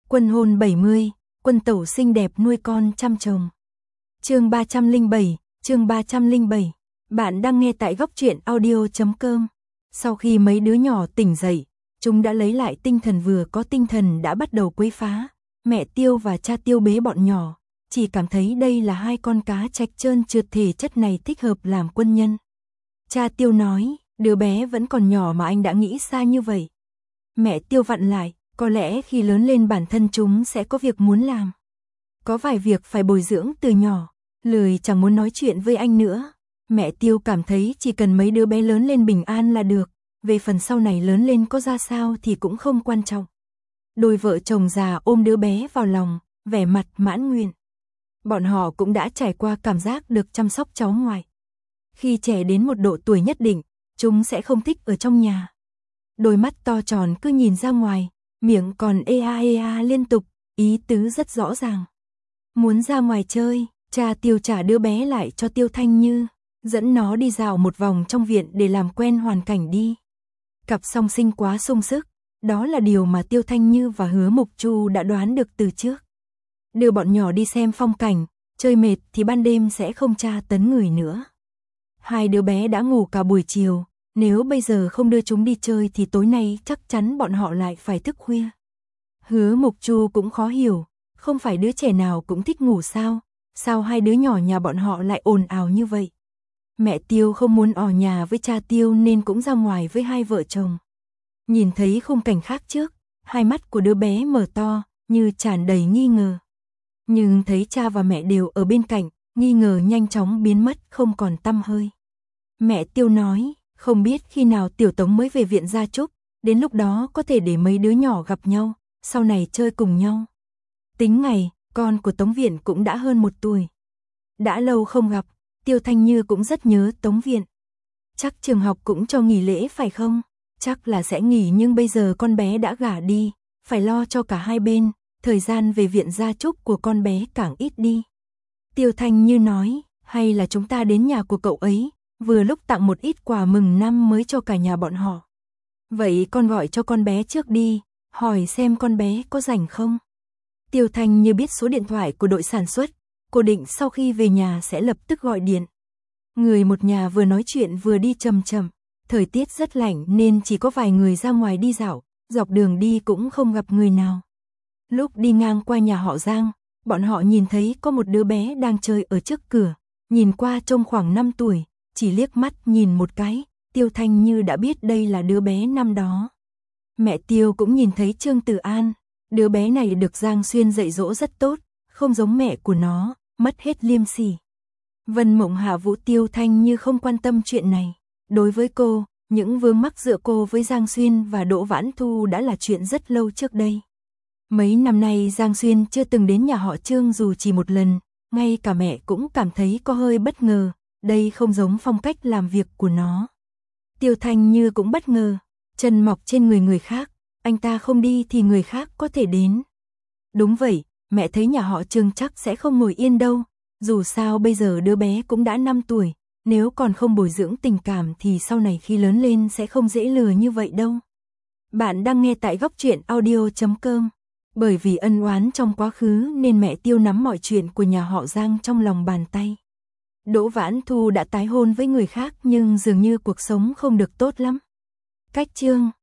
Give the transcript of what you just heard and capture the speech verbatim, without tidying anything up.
Quân hôn bảy mươi, quân tẩu xinh đẹp nuôi con chăm chồng. Chương ba trăm lẻ bảy, chương ba trăm lẻ bảy. Bạn đang nghe tại góc truyện audio chấm com. Sau khi mấy đứa nhỏ tỉnh dậy, chúng đã lấy lại tinh thần, vừa có tinh thần đã bắt đầu quấy phá. Mẹ Tiêu và cha Tiêu bế bọn nhỏ, chỉ cảm thấy đây là hai con cá trạch trơn trượt, thể chất này thích hợp làm quân nhân. Cha Tiêu nói, đứa bé vẫn còn nhỏ mà anh đã nghĩ xa như vậy. Mẹ Tiêu vặn lại, có lẽ khi lớn lên bản thân chúng sẽ có việc muốn làm. Có vài việc phải bồi dưỡng từ nhỏ, lười chẳng muốn nói chuyện với anh nữa. Mẹ Tiêu cảm thấy chỉ cần mấy đứa bé lớn lên bình an là được, về phần sau này lớn lên có ra sao thì cũng không quan trọng. Đôi vợ chồng già ôm đứa bé vào lòng, vẻ mặt mãn nguyện. Bọn họ cũng đã trải qua cảm giác được chăm sóc cháu ngoại. Khi trẻ đến một độ tuổi nhất định, chúng sẽ không thích ở trong nhà. Đôi mắt to tròn cứ nhìn ra ngoài, miệng còn ê a ê a liên tục, ý tứ rất rõ ràng. Muốn ra ngoài chơi, cha Tiêu trả đứa bé lại cho Tiêu Thanh Như, dẫn nó đi dạo một vòng trong viện để làm quen hoàn cảnh đi. Cặp song sinh quá sung sức, đó là điều mà Tiêu Thanh Như và Hứa Mục Chu đã đoán được từ trước. Đưa bọn nhỏ đi xem phong cảnh, chơi mệt thì ban đêm sẽ không tra tấn người nữa. Hai đứa bé đã ngủ cả buổi chiều, nếu bây giờ không đưa chúng đi chơi thì tối nay chắc chắn bọn họ lại phải thức khuya. Hứa Mục Chu cũng khó hiểu, không phải đứa trẻ nào cũng thích ngủ sao, sao hai đứa nhỏ nhà bọn họ lại ồn ào như vậy. Mẹ Tiêu không muốn ở nhà với cha Tiêu nên cũng ra ngoài với hai vợ chồng. Nhìn thấy khung cảnh khác trước, hai mắt của đứa bé mở to, như tràn đầy nghi ngờ. Nhưng thấy cha và mẹ đều ở bên cạnh, nghi ngờ nhanh chóng biến mất không còn tăm hơi. Mẹ Tiêu nói, không biết khi nào Tiểu Tống mới về viện gia chúc, đến lúc đó có thể để mấy đứa nhỏ gặp nhau, sau này chơi cùng nhau. Tính ngày, con của Tống Viện cũng đã hơn một tuổi. Đã lâu không gặp, Tiêu Thanh Như cũng rất nhớ Tống Viện. Chắc trường học cũng cho nghỉ lễ phải không? Chắc là sẽ nghỉ, nhưng bây giờ con bé đã gả đi, phải lo cho cả hai bên, thời gian về viện gia chúc của con bé càng ít đi. Tiêu Thanh Như nói, hay là chúng ta đến nhà của cậu ấy, vừa lúc tặng một ít quà mừng năm mới cho cả nhà bọn họ. Vậy con gọi cho con bé trước đi, hỏi xem con bé có rảnh không. Tiêu Thanh Như biết số điện thoại của đội sản xuất, cô định sau khi về nhà sẽ lập tức gọi điện. Người một nhà vừa nói chuyện vừa đi chậm chậm, thời tiết rất lạnh nên chỉ có vài người ra ngoài đi dạo, dọc đường đi cũng không gặp người nào. Lúc đi ngang qua nhà họ Giang, bọn họ nhìn thấy có một đứa bé đang chơi ở trước cửa, nhìn qua trông khoảng năm tuổi, chỉ liếc mắt nhìn một cái, Tiêu Thanh Như đã biết đây là đứa bé năm đó. Mẹ Tiêu cũng nhìn thấy Trương Tử An, đứa bé này được Giang Xuyên dạy dỗ rất tốt, không giống mẹ của nó, mất hết liêm sỉ. Vân Mộng Hạ Vũ Tiêu Thanh Như không quan tâm chuyện này. Đối với cô, những vướng mắc giữa cô với Giang Xuyên và Đỗ Vãn Thu đã là chuyện rất lâu trước đây. Mấy năm nay Giang Xuyên chưa từng đến nhà họ Trương dù chỉ một lần, ngay cả mẹ cũng cảm thấy có hơi bất ngờ, đây không giống phong cách làm việc của nó. Tiêu Thanh Như cũng bất ngờ, chân mọc trên người người khác, anh ta không đi thì người khác có thể đến. Đúng vậy, mẹ thấy nhà họ Trương chắc sẽ không ngồi yên đâu, dù sao bây giờ đứa bé cũng đã năm tuổi, nếu còn không bồi dưỡng tình cảm thì sau này khi lớn lên sẽ không dễ lừa như vậy đâu. Bạn đang nghe tại góc truyện audio chấm com. Bởi vì ân oán trong quá khứ nên mẹ Tiêu nắm mọi chuyện của nhà họ Giang trong lòng bàn tay. Đỗ Vãn Thu đã tái hôn với người khác nhưng dường như cuộc sống không được tốt lắm. Cách chương